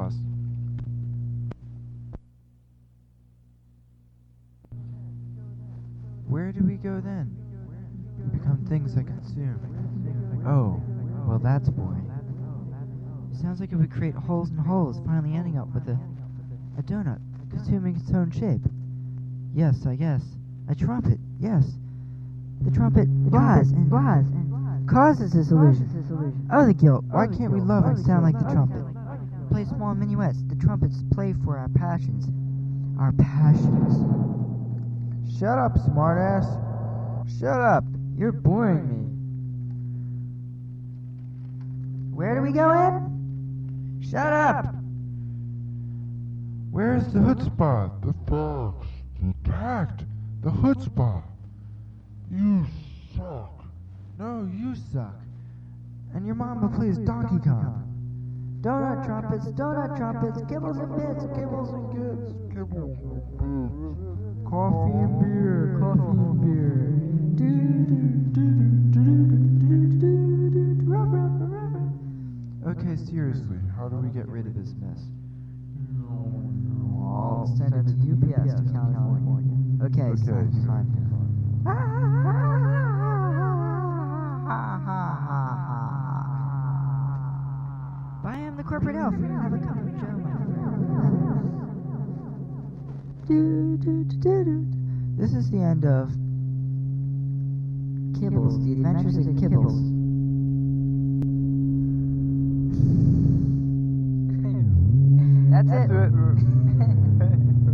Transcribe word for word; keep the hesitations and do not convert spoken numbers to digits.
boss. Where do we go then? We become things that consume. Oh, well that's boring. It sounds like it would create holes and holes, finally ending up with a, a donut, consuming its own shape. Yes, I guess. A trumpet, yes. The trumpet blahs and blahs and causes this illusion. Oh, the guilt. Why can't we love and sound like the trumpet? Play small minuets. The trumpets play for our passions. Our passions. Shut up, smartass. Shut up. You're boring me. Where do we go in? Shut up. Where's the chutzpah? The fox. The tact. The chutzpah. You suck. No, you suck. And your mama plays Donkey Kong. Donut trumpets, donut trumpets, kibbles and bits, kibbles and goods. Kibbles and bits. Coffee and beer, coffee and beer. Okay, seriously, how do we get rid of this mess? I'll send it to U P S to California. Okay, Okay, son. son. But I am the corporate elf. We don't have a company show, my friend. This is the end of Kibbles, The Adventures of Kibbles. That's it. That's it.